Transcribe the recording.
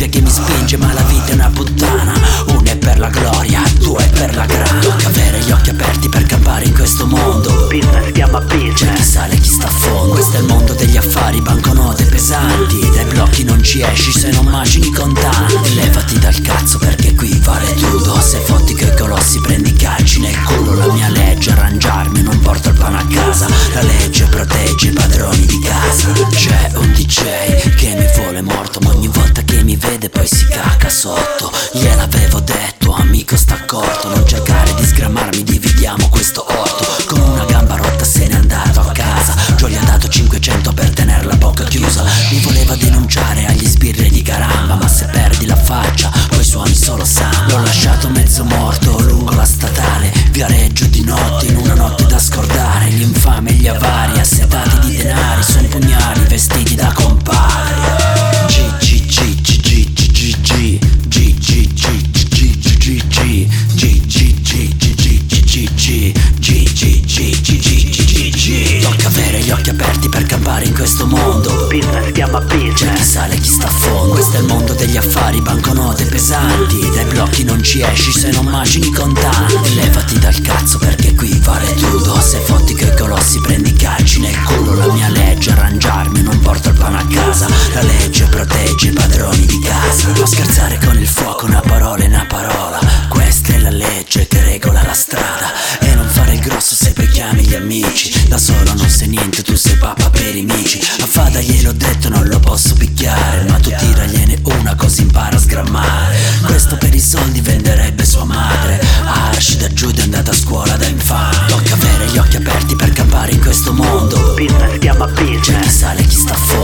rabbia che mi spinge, ma la vita è una puttana. Una è per la gloria, due è per la grana. Tocca avere gli occhi aperti per campare in questo mondo. Business chiama business, c'è chi sale e chi sta a fondo. Questo è il mondo degli affari, banconote pesanti. Dai blocchi non ci esci se non macini contanti. Levati dal cazzo perché qui vale tutto. Se fotti coi colossi prendi calci nel culo. La mia legge è arrangiarmi, non porto il pane a casa. La legge protegge i padroni di casa. C'è un DJ che mi vuole morto, ma ogni volta che mi vede poi si caca sotto. Gliel'avevo detto, amico sta accorto, non cercare di sgramarmi, dividiamo questo orto. Con una gamba rotta se n'è andato a casa. Già gli ha dato 500 per tenere la bocca chiusa. Mi voleva denunciare agli sbirri di caramba, ma se perdi la faccia poi suoni solo samba. L'ho lasciato mezzo morto lungo la statale, viareggio di notte in una notte da scordare. Gli infami e gli avari assetati di denari, son pugnali vestiti da compari. Tocca avere gli occhi aperti per campare in questo mondo. Business chiama business, c'è chi sale e chi sta a fondo. Questo è il mondo degli affari, banconote pesanti. Dai blocchi non ci esci se non macini contanti. Levati dal cazzo perché qui vale tutto. Se fotti coi colossi prendi calci nel culo. La mia legge è arrangiarmi, non porto il pane a casa. La legge protegge i padroni di casa. Non scherzare con il fuoco, una parola è una parola. Questa è la legge che regola la strada. E non fare il grosso se poi chiami gli amici. Da solo non sei niente, tu sei papa per i mici. A Fada gliel'ho detto non lo posso picchiare, ma tu tiragliene una così impara a sgrammare. Questo per i soldi venderebbe sua madre. Arsh da Giuda è andata a scuola da infame. Tocca avere gli occhi aperti per campare in questo mondo. Business chiama business, c'è chi sale e chi sta fuori.